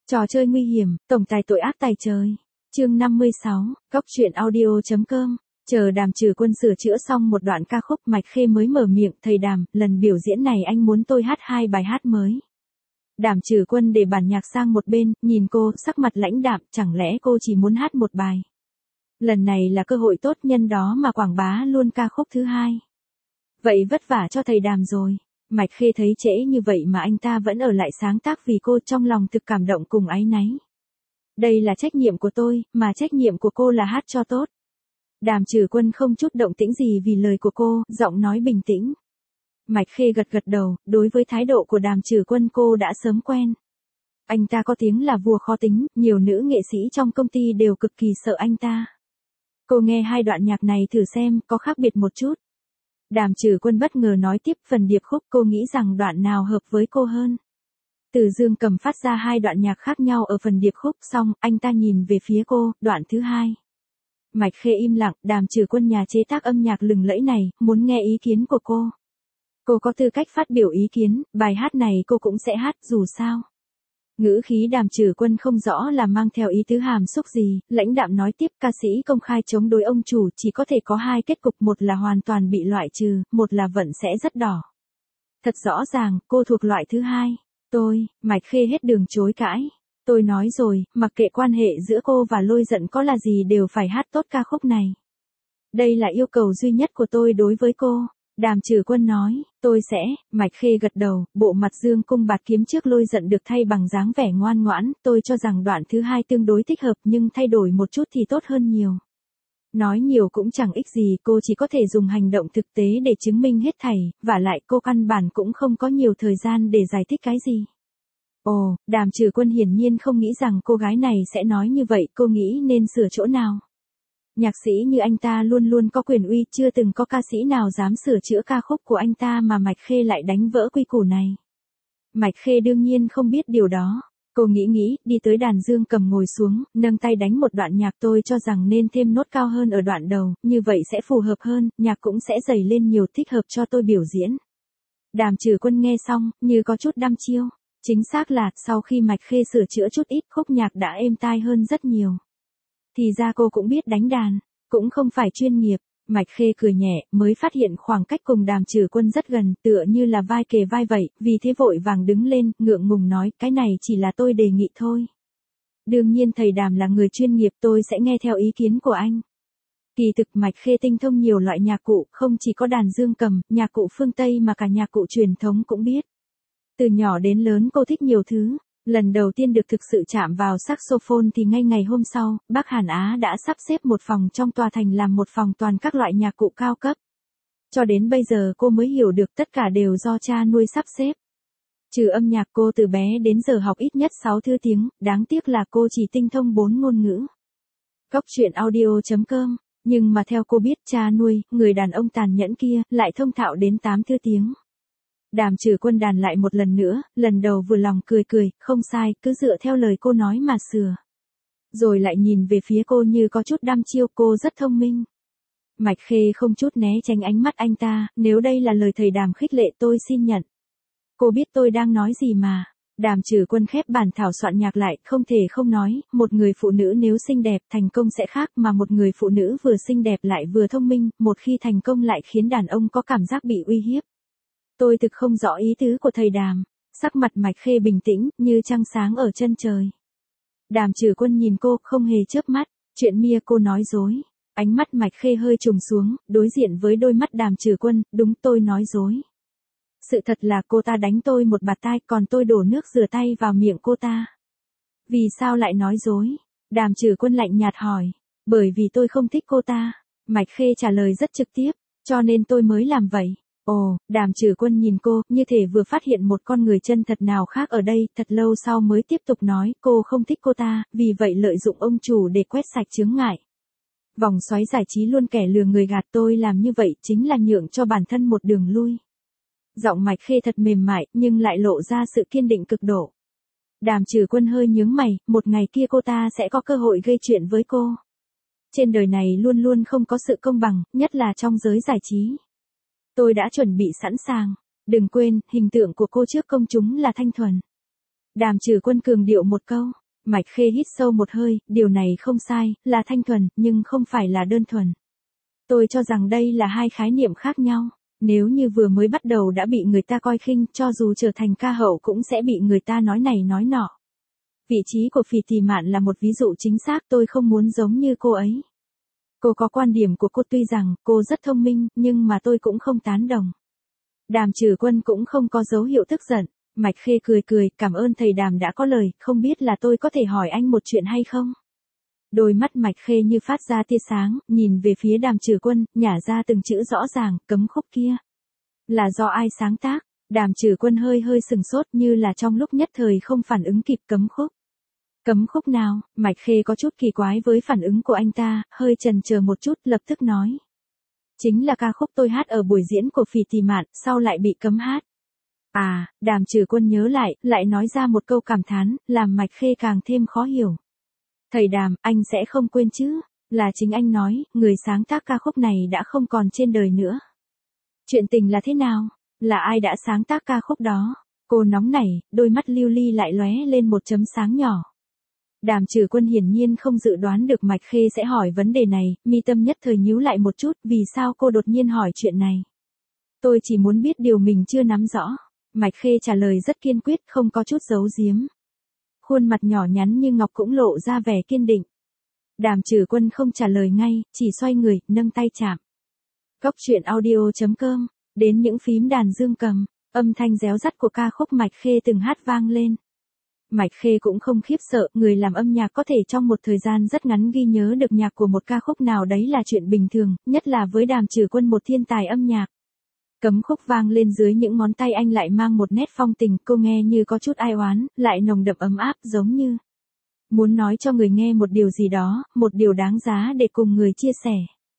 Trò chơi nguy hiểm, tổng tài tội ác tài trời. Chương 56, Góc truyện audio.com. Chờ Đàm Trừ Quân sửa chữa xong một đoạn ca khúc, Mạch Khê mới mở miệng, "Thầy Đàm, lần biểu diễn này anh muốn tôi hát 2 bài hát mới." Đàm Trừ Quân để bản nhạc sang một bên, nhìn cô, sắc mặt lãnh đạm, chẳng lẽ cô chỉ muốn hát một bài? Lần này là cơ hội tốt, nhân đó mà quảng bá luôn ca khúc thứ hai. Vậy vất vả cho thầy Đàm rồi. Mạch Khê thấy trễ như vậy mà anh ta vẫn ở lại sáng tác vì cô, trong lòng thực cảm động cùng áy náy. Đây là trách nhiệm của tôi, mà trách nhiệm của cô là hát cho tốt. Đàm Trừ Quân không chút động tĩnh gì vì lời của cô, giọng nói bình tĩnh. Mạch Khê gật gật đầu, đối với thái độ của Đàm Trừ Quân cô đã sớm quen. Anh ta có tiếng là vua khó tính, nhiều nữ nghệ sĩ trong công ty đều cực kỳ sợ anh ta. Cô nghe 2 đoạn nhạc này thử xem, có khác biệt một chút. Đàm Trừ Quân bất ngờ nói tiếp, phần điệp khúc cô nghĩ rằng đoạn nào hợp với cô hơn. Từ Dương Cầm phát ra 2 đoạn nhạc khác nhau ở phần điệp khúc, xong, anh ta nhìn về phía cô, đoạn thứ 2. Mạch Khê im lặng, Đàm Trừ Quân nhà chế tác âm nhạc lừng lẫy này, muốn nghe ý kiến của cô. Cô có tư cách phát biểu ý kiến, bài hát này cô cũng sẽ hát, dù sao. Ngữ khí Đàm Trừ Quân không rõ là mang theo ý tứ hàm xúc gì, lãnh đạm nói tiếp, ca sĩ công khai chống đối ông chủ chỉ có thể có 2 kết cục, một là hoàn toàn bị loại trừ, một là vận sẽ rất đỏ. Thật rõ ràng, cô thuộc loại thứ 2. Mạch Khê hết đường chối cãi. Tôi nói rồi, mặc kệ quan hệ giữa cô và Lôi Giận có là gì đều phải hát tốt ca khúc này. Đây là yêu cầu duy nhất của tôi đối với cô. Đàm Trừ Quân nói, tôi sẽ, Mạch Khê gật đầu, bộ mặt dương cung bạt kiếm trước Lôi Giận được thay bằng dáng vẻ ngoan ngoãn, tôi cho rằng đoạn thứ 2 tương đối thích hợp nhưng thay đổi một chút thì tốt hơn nhiều. Nói nhiều cũng chẳng ích gì, cô chỉ có thể dùng hành động thực tế để chứng minh hết thảy, vả lại cô căn bản cũng không có nhiều thời gian để giải thích cái gì. Ồ, Đàm Trừ Quân hiển nhiên không nghĩ rằng cô gái này sẽ nói như vậy, cô nghĩ nên sửa chỗ nào. Nhạc sĩ như anh ta luôn luôn có quyền uy, chưa từng có ca sĩ nào dám sửa chữa ca khúc của anh ta mà Mạch Khê lại đánh vỡ quy củ này. Mạch Khê đương nhiên không biết điều đó. Cô nghĩ, đi tới đàn Dương Cầm ngồi xuống, nâng tay đánh một đoạn nhạc, tôi cho rằng nên thêm nốt cao hơn ở đoạn đầu, như vậy sẽ phù hợp hơn, nhạc cũng sẽ dày lên nhiều, thích hợp cho tôi biểu diễn. Đàm Trừ Quân nghe xong, như có chút đăm chiêu. Chính xác là, sau khi Mạch Khê sửa chữa chút ít, khúc nhạc đã êm tai hơn rất nhiều. Thì ra cô cũng biết đánh đàn, cũng không phải chuyên nghiệp. Mạch Khê cười nhẹ, mới phát hiện khoảng cách cùng Đàm Trừ Quân rất gần, tựa như là vai kề vai vậy, vì thế vội vàng đứng lên, ngượng ngùng nói, cái này chỉ là tôi đề nghị thôi. Đương nhiên thầy Đàm là người chuyên nghiệp, tôi sẽ nghe theo ý kiến của anh. Kỳ thực Mạch Khê tinh thông nhiều loại nhạc cụ, không chỉ có đàn Dương Cầm, nhạc cụ phương Tây mà cả nhạc cụ truyền thống cũng biết. Từ nhỏ đến lớn cô thích nhiều thứ. Lần đầu tiên được thực sự chạm vào saxophone thì ngay ngày hôm sau, bác Hàn Á đã sắp xếp một phòng trong tòa thành làm một phòng toàn các loại nhạc cụ cao cấp. Cho đến bây giờ cô mới hiểu được tất cả đều do cha nuôi sắp xếp. Trừ âm nhạc, cô từ bé đến giờ học ít nhất 6 thứ tiếng, đáng tiếc là cô chỉ tinh thông 4 ngôn ngữ. Góc truyện audio.com, nhưng mà theo cô biết, cha nuôi, người đàn ông tàn nhẫn kia, lại thông thạo đến 8 thứ tiếng. Đàm Trừ Quân đàn lại một lần nữa, lần đầu vừa lòng cười, không sai, cứ dựa theo lời cô nói mà sửa. Rồi lại nhìn về phía cô như có chút đăm chiêu, cô rất thông minh. Mạch Khê không chút né tránh ánh mắt anh ta, nếu đây là lời thầy Đàm khích lệ tôi xin nhận. Cô biết tôi đang nói gì mà. Đàm Trừ Quân khép bản thảo soạn nhạc lại, không thể không nói, một người phụ nữ nếu xinh đẹp, thành công sẽ khác, mà một người phụ nữ vừa xinh đẹp lại vừa thông minh, một khi thành công lại khiến đàn ông có cảm giác bị uy hiếp. Tôi thực không rõ ý tứ của thầy Đàm. Sắc mặt Mạch Khê bình tĩnh, như trăng sáng ở chân trời. Đàm Trừ Quân nhìn cô, không hề chớp mắt. Chuyện Mia cô nói dối. Ánh mắt Mạch Khê hơi trùng xuống, đối diện với đôi mắt Đàm Trừ Quân, đúng tôi nói dối. Sự thật là cô ta đánh tôi một bạt tai, còn tôi đổ nước rửa tay vào miệng cô ta. Vì sao lại nói dối? Đàm Trừ Quân lạnh nhạt hỏi. Bởi vì tôi không thích cô ta. Mạch Khê trả lời rất trực tiếp, cho nên tôi mới làm vậy. Ồ, Đàm Trừ Quân nhìn cô, như thể vừa phát hiện một con người chân thật nào khác ở đây, thật lâu sau mới tiếp tục nói, cô không thích cô ta, vì vậy lợi dụng ông chủ để quét sạch chướng ngại. Vòng xoáy giải trí luôn kẻ lừa người gạt, tôi làm như vậy chính là nhượng cho bản thân một đường lui. Giọng Mạch Khê thật mềm mại, nhưng lại lộ ra sự kiên định cực độ. Đàm Trừ Quân hơi nhướng mày, một ngày kia cô ta sẽ có cơ hội gây chuyện với cô. Trên đời này luôn luôn không có sự công bằng, nhất là trong giới giải trí. Tôi đã chuẩn bị sẵn sàng. Đừng quên, hình tượng của cô trước công chúng là thanh thuần. Đàm Trừ Quân cường điệu một câu. Mạch Khê hít sâu một hơi, điều này không sai, là thanh thuần, nhưng không phải là đơn thuần. Tôi cho rằng đây là hai khái niệm khác nhau. Nếu như vừa mới bắt đầu đã bị người ta coi khinh, cho dù trở thành ca hậu cũng sẽ bị người ta nói này nói nọ. Vị trí của Phì Tì Mạn là một ví dụ chính xác, tôi không muốn giống như cô ấy. Cô có quan điểm của cô, tuy rằng cô rất thông minh, nhưng mà tôi cũng không tán đồng. Đàm Trừ Quân cũng không có dấu hiệu tức giận. Mạch Khê cười cười, cảm ơn thầy Đàm đã có lời, không biết là tôi có thể hỏi anh một chuyện hay không? Đôi mắt Mạch Khê như phát ra tia sáng, nhìn về phía Đàm Trừ Quân, nhả ra từng chữ rõ ràng, cấm khúc kia. Là do ai sáng tác? Đàm Trừ Quân hơi sừng sốt như là trong lúc nhất thời không phản ứng kịp. Cấm khúc. Cấm khúc nào? Mạch Khê có chút kỳ quái với phản ứng của anh ta, hơi chần chờ một chút, lập tức nói. Chính là ca khúc tôi hát ở buổi diễn của Phì Tì Mạn, sau lại bị cấm hát. À, Đàm Trừ Quân nhớ lại nói ra một câu cảm thán, làm Mạch Khê càng thêm khó hiểu. Thầy Đàm, anh sẽ không quên chứ? Là chính anh nói, người sáng tác ca khúc này đã không còn trên đời nữa. Chuyện tình là thế nào? Là ai đã sáng tác ca khúc đó? Cô nóng nảy, đôi mắt lưu ly lại lóe lên một chấm sáng nhỏ. Đàm Trừ Quân hiển nhiên không dự đoán được Mạch Khê sẽ hỏi vấn đề này, mi tâm nhất thời nhíu lại một chút, vì sao cô đột nhiên hỏi chuyện này? Tôi chỉ muốn biết điều mình chưa nắm rõ. Mạch Khê trả lời rất kiên quyết, không có chút giấu giếm. Khuôn mặt nhỏ nhắn như ngọc cũng lộ ra vẻ kiên định. Đàm Trừ Quân không trả lời ngay, chỉ xoay người, nâng tay chạm. Góc truyện audio.com, đến những phím đàn dương cầm, âm thanh réo rắt của ca khúc Mạch Khê từng hát vang lên. Mạch Khê cũng không khiếp sợ, người làm âm nhạc có thể trong một thời gian rất ngắn ghi nhớ được nhạc của một ca khúc nào đấy là chuyện bình thường, nhất là với Đàm Trừ Quân, một thiên tài âm nhạc. Cấm khúc vang lên dưới những ngón tay anh lại mang một nét phong tình, cô nghe như có chút ai oán, lại nồng đậm ấm áp, giống như muốn nói cho người nghe một điều gì đó, một điều đáng giá để cùng người chia sẻ.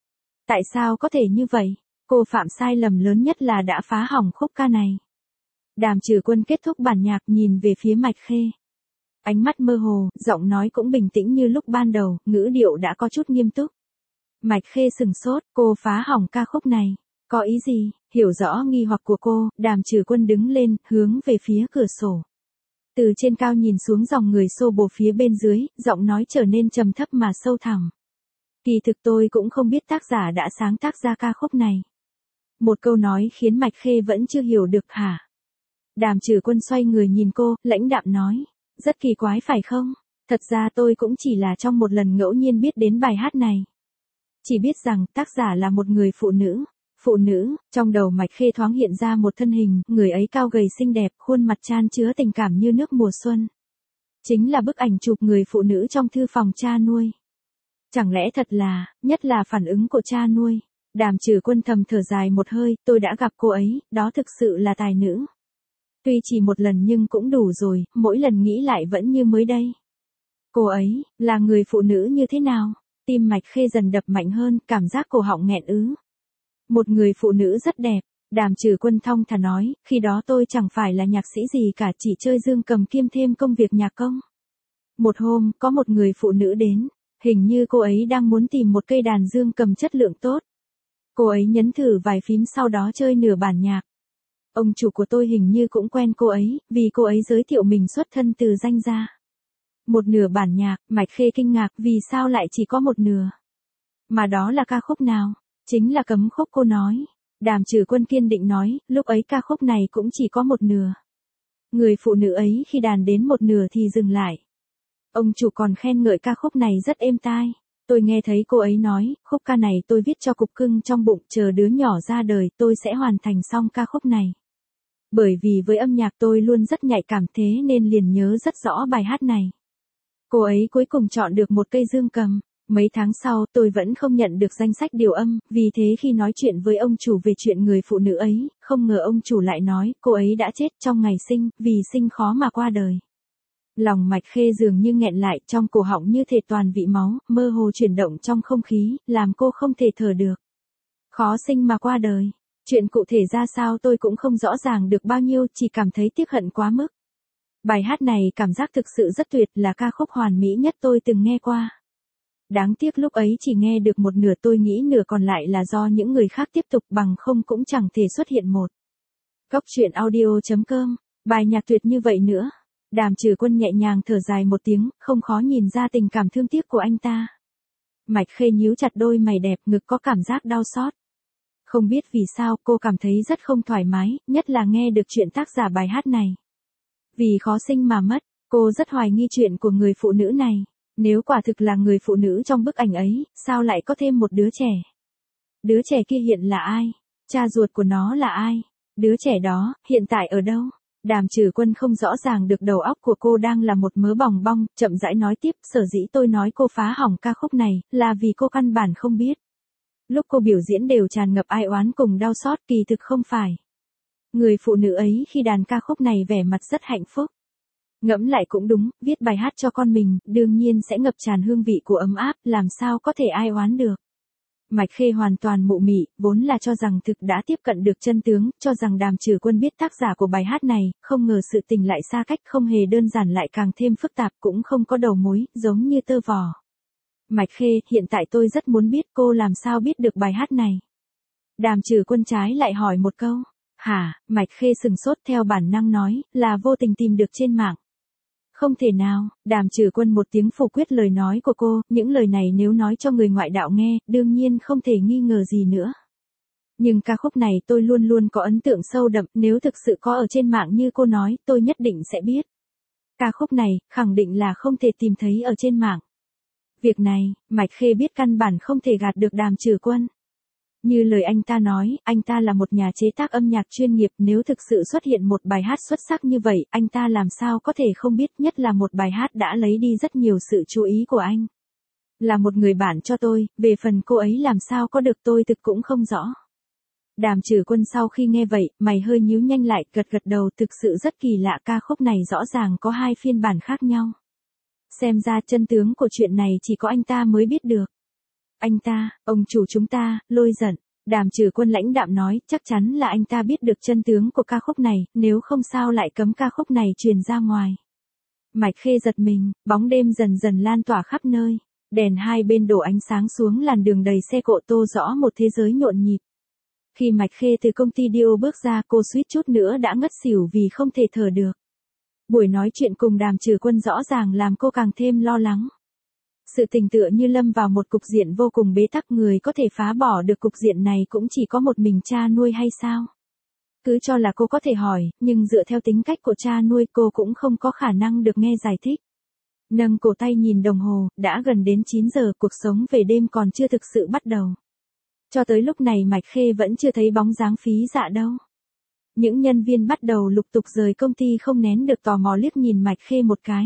Tại sao có thể như vậy? Cô phạm sai lầm lớn nhất là đã phá hỏng khúc ca này. Đàm Trừ Quân kết thúc bản nhạc, nhìn về phía Mạch Khê. Ánh mắt mơ hồ, giọng nói cũng bình tĩnh như lúc ban đầu, ngữ điệu đã có chút nghiêm túc. Mạch Khê sừng sốt, cô phá hỏng ca khúc này. Có ý gì? Hiểu rõ nghi hoặc của cô, Đàm Trừ Quân đứng lên, hướng về phía cửa sổ. Từ trên cao nhìn xuống dòng người xô bồ phía bên dưới, giọng nói trở nên trầm thấp mà sâu thẳm. Kỳ thực tôi cũng không biết tác giả đã sáng tác ra ca khúc này. Một câu nói khiến Mạch Khê vẫn chưa hiểu được hả? Đàm Trừ Quân xoay người nhìn cô, lãnh đạm nói. Rất kỳ quái phải không? Thật ra tôi cũng chỉ là trong một lần ngẫu nhiên biết đến bài hát này. Chỉ biết rằng tác giả là một người phụ nữ. Phụ nữ, trong đầu Mạch Khê thoáng hiện ra một thân hình, người ấy cao gầy xinh đẹp, khuôn mặt chan chứa tình cảm như nước mùa xuân. Chính là bức ảnh chụp người phụ nữ trong thư phòng cha nuôi. Chẳng lẽ thật là, nhất là phản ứng của cha nuôi. Đàm Trừ Quân thầm thở dài một hơi, tôi đã gặp cô ấy, đó thực sự là tài nữ. Tuy chỉ một lần nhưng cũng đủ rồi, mỗi lần nghĩ lại vẫn như mới đây. Cô ấy, là người phụ nữ như thế nào? Tim Mạch Khê dần đập mạnh hơn, cảm giác cổ họng nghẹn ứ. Một người phụ nữ rất đẹp, Đàm Trừ Quân thong thả nói, khi đó tôi chẳng phải là nhạc sĩ gì cả, chỉ chơi dương cầm kiêm thêm công việc nhạc công. Một hôm, có một người phụ nữ đến, hình như cô ấy đang muốn tìm một cây đàn dương cầm chất lượng tốt. Cô ấy nhấn thử vài phím sau đó chơi nửa bản nhạc. Ông chủ của tôi hình như cũng quen cô ấy, vì cô ấy giới thiệu mình xuất thân từ danh gia. Một nửa bản nhạc, Mạch Khê kinh ngạc, vì sao lại chỉ có một nửa? Mà đó là ca khúc nào? Chính là cấm khúc cô nói. Đàm Trừ Quân kiên định nói, lúc ấy ca khúc này cũng chỉ có một nửa. Người phụ nữ ấy khi đàn đến một nửa thì dừng lại. Ông chủ còn khen ngợi ca khúc này rất êm tai. Tôi nghe thấy cô ấy nói, khúc ca này tôi viết cho cục cưng trong bụng, chờ đứa nhỏ ra đời tôi sẽ hoàn thành xong ca khúc này. Bởi vì với âm nhạc tôi luôn rất nhạy cảm, thế nên liền nhớ rất rõ bài hát này. Cô ấy cuối cùng chọn được một cây dương cầm. Mấy tháng sau tôi vẫn không nhận được danh sách điều âm, vì thế khi nói chuyện với ông chủ về chuyện người phụ nữ ấy, không ngờ ông chủ lại nói cô ấy đã chết trong ngày sinh, vì sinh khó mà qua đời. Lòng Mạch Khê dường như nghẹn lại, trong cổ họng như thể toàn vị máu, mơ hồ chuyển động trong không khí, làm cô không thể thở được. Khó sinh mà qua đời. Chuyện cụ thể ra sao tôi cũng không rõ ràng được bao nhiêu, chỉ cảm thấy tiếc hận quá mức. Bài hát này cảm giác thực sự rất tuyệt, là ca khúc hoàn mỹ nhất tôi từng nghe qua. Đáng tiếc lúc ấy chỉ nghe được một nửa, tôi nghĩ nửa còn lại là do những người khác tiếp tục, bằng không cũng chẳng thể xuất hiện một. Góc truyện audio.com, bài nhạc tuyệt như vậy nữa. Đàm Trừ Quân nhẹ nhàng thở dài một tiếng, không khó nhìn ra tình cảm thương tiếc của anh ta. Mạch Khê nhíu chặt đôi mày đẹp, ngực có cảm giác đau xót. Không biết vì sao cô cảm thấy rất không thoải mái, nhất là nghe được chuyện tác giả bài hát này. Vì khó sinh mà mất, cô rất hoài nghi chuyện của người phụ nữ này. Nếu quả thực là người phụ nữ trong bức ảnh ấy, sao lại có thêm một đứa trẻ? Đứa trẻ kia hiện là ai? Cha ruột của nó là ai? Đứa trẻ đó, hiện tại ở đâu? Đàm Trừ Quân không rõ ràng được đầu óc của cô đang là một mớ bòng bong, chậm rãi nói tiếp, sở dĩ tôi nói cô phá hỏng ca khúc này, là vì cô căn bản không biết. Lúc cô biểu diễn đều tràn ngập ai oán cùng đau xót, kỳ thực không phải. Người phụ nữ ấy khi đàn ca khúc này vẻ mặt rất hạnh phúc. Ngẫm lại cũng đúng, viết bài hát cho con mình, đương nhiên sẽ ngập tràn hương vị của ấm áp, làm sao có thể ai oán được. Mạch Khê hoàn toàn mụ mị, vốn là cho rằng thực đã tiếp cận được chân tướng, cho rằng Đàm Trừ Quân biết tác giả của bài hát này, không ngờ sự tình lại xa cách, không hề đơn giản lại càng thêm phức tạp, cũng không có đầu mối, giống như tơ vò. Mạch Khê, hiện tại tôi rất muốn biết cô làm sao biết được bài hát này. Đàm Trừ Quân trái lại hỏi một câu. Hả? Mạch Khê sừng sốt theo bản năng nói, là vô tình tìm được trên mạng. Không thể nào, Đàm Trừ Quân một tiếng phủ quyết lời nói của cô, những lời này nếu nói cho người ngoại đạo nghe, đương nhiên không thể nghi ngờ gì nữa. Nhưng ca khúc này tôi luôn luôn có ấn tượng sâu đậm, nếu thực sự có ở trên mạng như cô nói, tôi nhất định sẽ biết. Ca khúc này, khẳng định là không thể tìm thấy ở trên mạng. Việc này, Mạch Khê biết căn bản không thể gạt được Đàm Trừ Quân. Như lời anh ta nói, anh ta là một nhà chế tác âm nhạc chuyên nghiệp, nếu thực sự xuất hiện một bài hát xuất sắc như vậy, anh ta làm sao có thể không biết, nhất là một bài hát đã lấy đi rất nhiều sự chú ý của anh. Là một người bạn cho tôi, về phần cô ấy làm sao có được tôi thực cũng không rõ. Đàm Trừ Quân sau khi nghe vậy, mày hơi nhíu nhanh lại, gật gật đầu, thực sự rất kỳ lạ, ca khúc này rõ ràng có hai phiên bản khác nhau. Xem ra chân tướng của chuyện này chỉ có anh ta mới biết được. Anh ta, ông chủ chúng ta, Lôi giận. Đàm Trừ Quân lãnh đạm nói, chắc chắn là anh ta biết được chân tướng của ca khúc này, nếu không sao lại cấm ca khúc này truyền ra ngoài. Mạch Khê giật mình, bóng đêm dần dần lan tỏa khắp nơi. Đèn hai bên đổ ánh sáng xuống làn đường đầy xe cộ tô rõ một thế giới nhộn nhịp. Khi Mạch Khê từ công ty Dio bước ra, cô suýt chút nữa đã ngất xỉu vì không thể thở được. Buổi nói chuyện cùng Đàm Trừ Quân rõ ràng làm cô càng thêm lo lắng. Sự tình tựa như lâm vào một cục diện vô cùng bế tắc, người có thể phá bỏ được cục diện này cũng chỉ có một mình cha nuôi hay sao? Cứ cho là cô có thể hỏi, nhưng dựa theo tính cách của cha nuôi cô cũng không có khả năng được nghe giải thích. Nâng cổ tay nhìn đồng hồ, đã gần đến 9 giờ, cuộc sống về đêm còn chưa thực sự bắt đầu. Cho tới lúc này Mạch Khê vẫn chưa thấy bóng dáng Phí Dạ đâu. Những nhân viên bắt đầu lục tục rời công ty, không nén được tò mò liếc nhìn Mạch Khê một cái.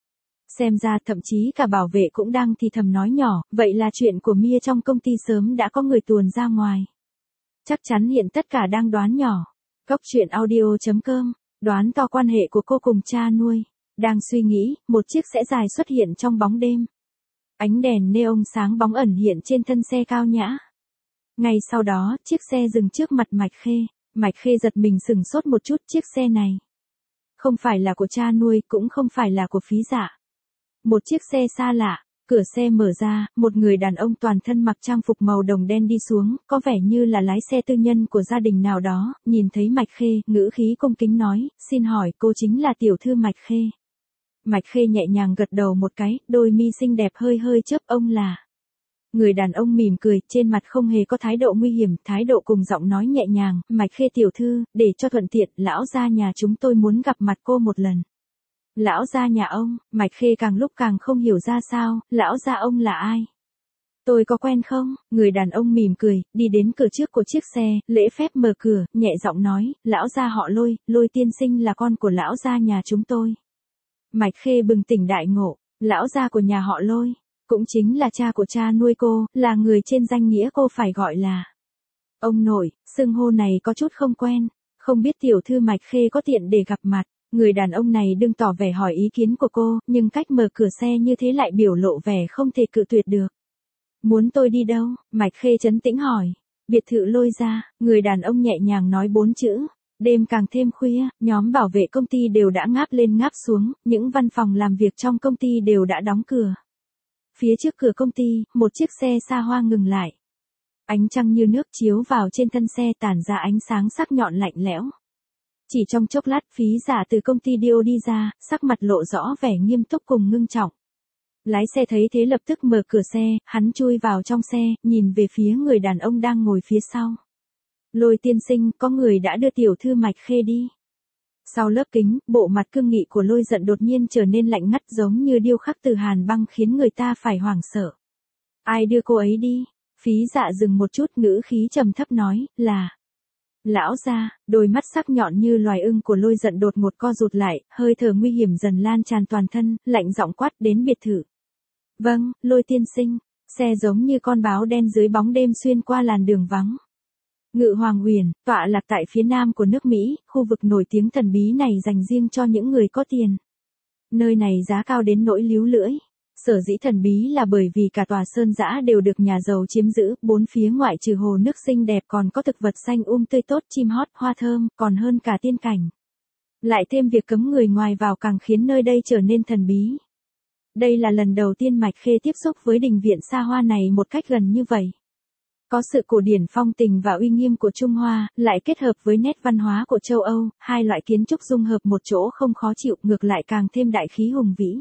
Xem ra thậm chí cả bảo vệ cũng đang thì thầm nói nhỏ, vậy là chuyện của Mia trong công ty sớm đã có người tuồn ra ngoài. Chắc chắn hiện tất cả đang đoán nhỏ. Cốc truyện audio.com, đoán to quan hệ của cô cùng cha nuôi. Đang suy nghĩ, một chiếc xe dài xuất hiện trong bóng đêm. Ánh đèn neon sáng bóng ẩn hiện trên thân xe cao nhã. Ngay sau đó, chiếc xe dừng trước mặt Mạch Khê. Mạch Khê giật mình sừng sốt một chút, chiếc xe này không phải là của cha nuôi, cũng không phải là của Phí Dạ. Một chiếc xe xa lạ, cửa xe mở ra, một người đàn ông toàn thân mặc trang phục màu đồng đen đi xuống, có vẻ như là lái xe tư nhân của gia đình nào đó, nhìn thấy Mạch Khê, ngữ khí cung kính nói, xin hỏi cô chính là tiểu thư Mạch Khê. Mạch Khê nhẹ nhàng gật đầu một cái, đôi mi xinh đẹp hơi hơi chớp, ông là. Người đàn ông mỉm cười, trên mặt không hề có thái độ nguy hiểm, thái độ cùng giọng nói nhẹ nhàng, Mạch Khê tiểu thư, để cho thuận tiện, lão gia nhà chúng tôi muốn gặp mặt cô một lần. Lão gia nhà ông, Mạch Khê càng lúc càng không hiểu ra sao, lão gia ông là ai? Tôi có quen không? Người đàn ông mỉm cười, đi đến cửa trước của chiếc xe, lễ phép mở cửa, nhẹ giọng nói, lão gia họ Lôi, Lôi tiên sinh là con của lão gia nhà chúng tôi. Mạch Khê bừng tỉnh đại ngộ, lão gia của nhà họ Lôi, cũng chính là cha của cha nuôi cô, là người trên danh nghĩa cô phải gọi là ông nội. Xưng hô này có chút không quen, không biết tiểu thư Mạch Khê có tiện để gặp mặt. Người đàn ông này đừng tỏ vẻ hỏi ý kiến của cô, nhưng cách mở cửa xe như thế lại biểu lộ vẻ không thể cự tuyệt được. Muốn tôi đi đâu? Mạch Khê trấn tĩnh hỏi. Biệt thự Lôi gia. Người đàn ông nhẹ nhàng nói 4 chữ. Đêm càng thêm khuya, nhóm bảo vệ công ty đều đã ngáp lên ngáp xuống, những văn phòng làm việc trong công ty đều đã đóng cửa. Phía trước cửa công ty, một chiếc xe xa hoa ngừng lại. Ánh trăng như nước chiếu vào trên thân xe, tản ra ánh sáng sắc nhọn lạnh lẽo. Chỉ trong chốc lát Phí Dạ từ công ty Dio đi ra, sắc mặt lộ rõ vẻ nghiêm túc cùng ngưng trọng. Lái xe thấy thế lập tức mở cửa xe, hắn chui vào trong xe, nhìn về phía người đàn ông đang ngồi phía sau. Lôi tiên sinh, có người đã đưa tiểu thư Mạch Khê đi. Sau lớp kính, bộ mặt cương nghị của Lôi Giận đột nhiên trở nên lạnh ngắt giống như điêu khắc từ hàn băng khiến người ta phải hoảng sợ. Ai đưa cô ấy đi? Phí Dạ dừng một chút, ngữ khí trầm thấp nói, là... Lão gia. Đôi mắt sắc nhọn như loài ưng của Lôi Giận đột ngột co rụt lại, hơi thở nguy hiểm dần lan tràn toàn thân, lạnh giọng quát, đến biệt thự. Vâng, Lôi tiên sinh. Xe giống như con báo đen dưới bóng đêm xuyên qua làn đường vắng. Ngự Hoàng Huyền, tọa lạc tại phía nam của nước Mỹ, khu vực nổi tiếng thần bí này dành riêng cho những người có tiền. Nơi này giá cao đến nỗi líu lưỡi. Sở dĩ thần bí là bởi vì cả tòa sơn dã đều được nhà giàu chiếm giữ, bốn phía ngoại trừ hồ nước xinh đẹp còn có thực vật xanh tươi tốt, chim hót, hoa thơm, còn hơn cả tiên cảnh. Lại thêm việc cấm người ngoài vào càng khiến nơi đây trở nên thần bí. Đây là lần đầu tiên Mạch Khê tiếp xúc với đình viện xa hoa này một cách gần như vậy. Có sự cổ điển phong tình và uy nghiêm của Trung Hoa, lại kết hợp với nét văn hóa của châu Âu, hai loại kiến trúc dung hợp một chỗ không khó chịu, ngược lại càng thêm đại khí hùng vĩ.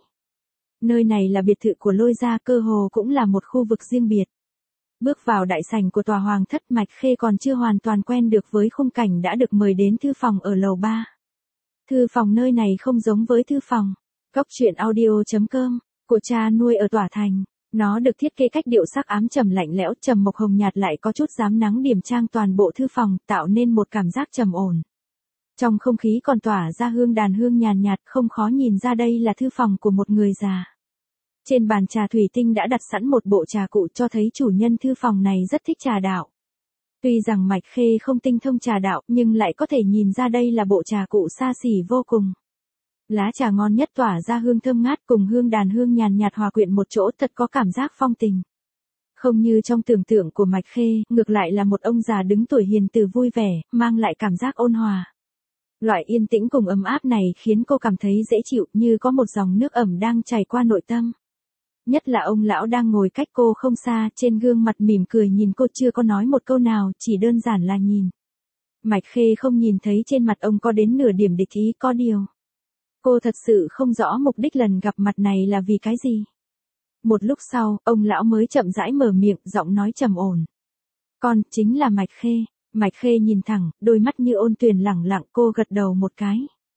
Nơi này là biệt thự của Lôi gia, cơ hồ cũng là một khu vực riêng biệt. Bước vào đại sảnh của tòa hoàng thất, Mạch Khê còn chưa hoàn toàn quen được với khung cảnh đã được mời đến thư phòng ở lầu 3. Thư phòng nơi này không giống với thư phòng Cóc truyện audio.com của cha nuôi ở Tỏa Thành. Nó được thiết kế cách điệu sắc ám trầm lạnh lẽo, trầm mộc hồng nhạt lại có chút dám nắng điểm trang toàn bộ thư phòng, tạo nên một cảm giác trầm ổn. Trong không khí còn tỏa ra hương đàn hương nhàn nhạt, không khó nhìn ra đây là thư phòng của một người già. Trên bàn trà thủy tinh đã đặt sẵn một bộ trà cụ, cho thấy chủ nhân thư phòng này rất thích trà đạo. Tuy rằng Mạch Khê không tinh thông trà đạo, nhưng lại có thể nhìn ra đây là bộ trà cụ xa xỉ vô cùng. Lá trà ngon nhất tỏa ra hương thơm ngát cùng hương đàn hương nhàn nhạt hòa quyện một chỗ, thật có cảm giác phong tình. Không như trong tưởng tượng của Mạch Khê, ngược lại là một ông già đứng tuổi hiền từ vui vẻ, mang lại cảm giác ôn hòa. Loại yên tĩnh cùng ấm áp này khiến cô cảm thấy dễ chịu, như có một dòng nước ẩm đang chảy qua nội tâm. Nhất là ông lão đang ngồi cách cô không xa, trên gương mặt mỉm cười nhìn cô, chưa có nói một câu nào, chỉ đơn giản là nhìn. Mạch Khê không nhìn thấy trên mặt ông có đến nửa điểm địch ý, có điều. Cô thật sự không rõ mục đích lần gặp mặt này là vì cái gì. Một lúc sau, ông lão mới chậm rãi mở miệng, giọng nói trầm ổn. Con, chính là Mạch Khê. Mạch Khê nhìn thẳng, đôi mắt như ôn tuyền lẳng lặng, cô gật đầu một cái.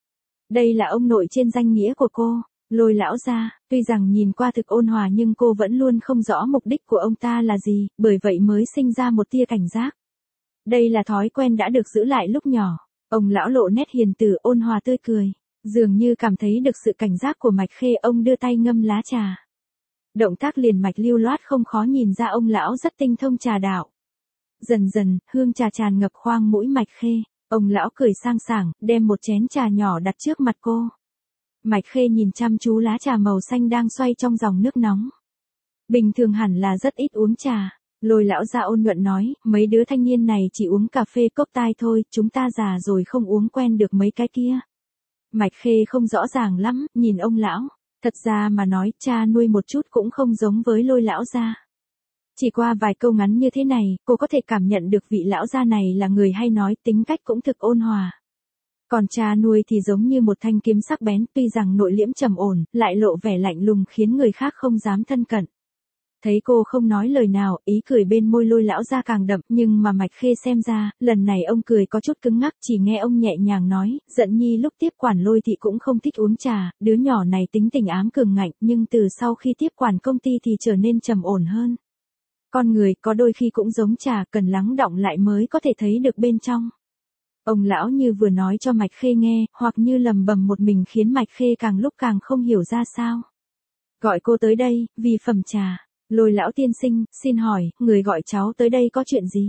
Đây là ông nội trên danh nghĩa của cô, Lôi lão gia. Tuy rằng nhìn qua thực ôn hòa nhưng cô vẫn luôn không rõ mục đích của ông ta là gì, bởi vậy mới sinh ra một tia cảnh giác. Đây là thói quen đã được giữ lại lúc nhỏ. Ông lão lộ nét hiền từ, ôn hòa tươi cười. Dường như cảm thấy được sự cảnh giác của Mạch Khê, ông đưa tay ngâm lá trà. Động tác liền mạch lưu loát, không khó nhìn ra ông lão rất tinh thông trà đạo. Dần dần, hương trà tràn ngập khoang mũi Mạch Khê. Ông lão cười sang sảng, đem một chén trà nhỏ đặt trước mặt cô. Mạch Khê nhìn chăm chú lá trà màu xanh đang xoay trong dòng nước nóng. Bình thường hẳn là rất ít uống trà. Lôi lão gia ôn nhuận nói, mấy đứa thanh niên này chỉ uống cà phê cốc tai thôi, chúng ta già rồi không uống quen được mấy cái kia. Mạch Khê không rõ ràng lắm, nhìn ông lão. Thật ra mà nói, cha nuôi một chút cũng không giống với Lôi lão gia. Chỉ qua vài câu ngắn như thế này, cô có thể cảm nhận được vị lão gia này là người hay nói, tính cách cũng thực ôn hòa. Còn cha nuôi thì giống như một thanh kiếm sắc bén, tuy rằng nội liễm trầm ổn, lại lộ vẻ lạnh lùng khiến người khác không dám thân cận. Thấy cô không nói lời nào, ý cười bên môi Lôi lão gia càng đậm, nhưng mà Mạch Khê xem ra, lần này ông cười có chút cứng ngắc, chỉ nghe ông nhẹ nhàng nói, Giận nhi lúc tiếp quản Lôi thị cũng không thích uống trà, đứa nhỏ này tính tình ám cường ngạnh, nhưng từ sau khi tiếp quản công ty thì trở nên trầm ổn hơn. Con người có đôi khi cũng giống trà, cần lắng đọng lại mới có thể thấy được bên trong. Ông lão như vừa nói cho Mạch Khê nghe, hoặc như lầm bầm một mình khiến Mạch Khê càng lúc càng không hiểu ra sao. Gọi cô tới đây, vì phẩm trà. Lôi lão tiên sinh, xin hỏi, người gọi cháu tới đây có chuyện gì?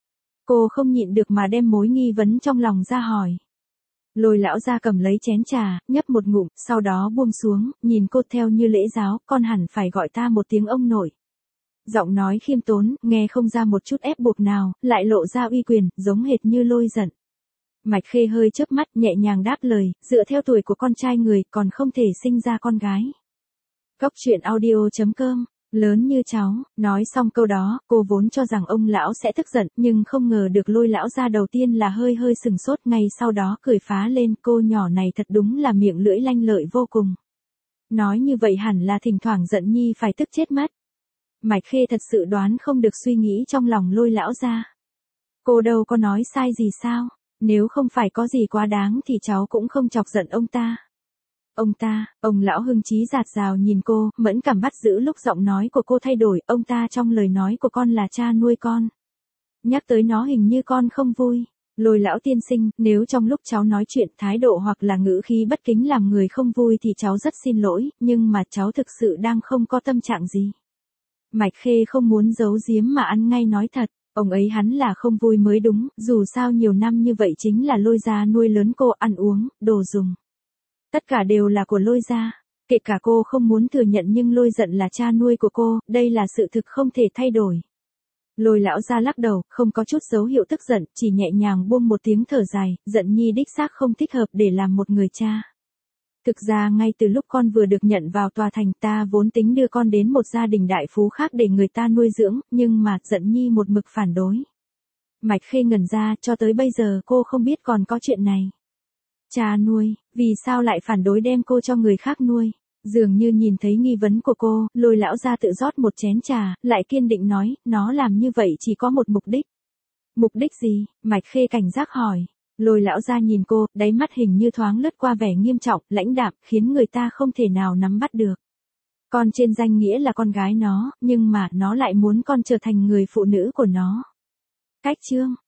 Cô không nhịn được mà đem mối nghi vấn trong lòng ra hỏi. Lôi lão ra cầm lấy chén trà, nhấp một ngụm, sau đó buông xuống, nhìn cô theo như lễ giáo, con hẳn phải gọi ta một tiếng ông nội. Giọng nói khiêm tốn, nghe không ra một chút ép buộc nào, lại lộ ra uy quyền, giống hệt như Lôi Giận. Mạch Khê hơi chớp mắt, nhẹ nhàng đáp lời, dựa theo tuổi của con trai người, còn không thể sinh ra con gái. Cóc truyện audio.com Lớn như cháu, nói xong câu đó, cô vốn cho rằng ông lão sẽ tức giận, nhưng không ngờ được Lôi lão gia đầu tiên là hơi hơi sừng sốt, ngay sau đó cười phá lên, cô nhỏ này thật đúng là miệng lưỡi lanh lợi vô cùng. Nói như vậy hẳn là thỉnh thoảng giận nhi phải tức chết mất. Mạch Khê thật sự đoán không được suy nghĩ trong lòng Lôi lão gia. Cô đâu có nói sai gì sao, nếu không phải có gì quá đáng thì cháu cũng không chọc giận ông ta. Ông lão hưng trí dạt dào nhìn cô, mẫn cảm bắt giữ lúc giọng nói của cô thay đổi, ông ta trong lời nói của con là cha nuôi con. Nhắc tới nó hình như con không vui. Lôi lão tiên sinh, nếu trong lúc cháu nói chuyện thái độ hoặc là ngữ khí bất kính làm người không vui thì cháu rất xin lỗi, nhưng mà cháu thực sự đang không có tâm trạng gì. Mạch Khê không muốn giấu giếm mà ăn ngay nói thật, ông ấy hắn là không vui mới đúng, dù sao nhiều năm như vậy chính là Lôi gia nuôi lớn cô, ăn uống, đồ dùng. Tất cả đều là của Lôi gia, kể cả cô không muốn thừa nhận nhưng Lôi giận là cha nuôi của cô, đây là sự thực không thể thay đổi. Lôi lão gia lắc đầu, không có chút dấu hiệu tức giận, chỉ nhẹ nhàng buông một tiếng thở dài, giận nhi đích xác không thích hợp để làm một người cha. Thực ra ngay từ lúc con vừa được nhận vào tòa thành ta vốn tính đưa con đến một gia đình đại phú khác để người ta nuôi dưỡng, nhưng mà giận nhi một mực phản đối. Mạch Khê ngẩn ra, cho tới bây giờ cô không biết còn có chuyện này. Cha nuôi, vì sao lại phản đối đem cô cho người khác nuôi? Dường như nhìn thấy nghi vấn của cô, Lôi lão gia tự rót một chén trà, lại kiên định nói, nó làm như vậy chỉ có một mục đích. Mục đích gì? Mạch Khê cảnh giác hỏi. Lôi lão gia nhìn cô, đáy mắt hình như thoáng lướt qua vẻ nghiêm trọng, lãnh đạm, khiến người ta không thể nào nắm bắt được. Con trên danh nghĩa là con gái nó, nhưng mà nó lại muốn con trở thành người phụ nữ của nó. Cách chương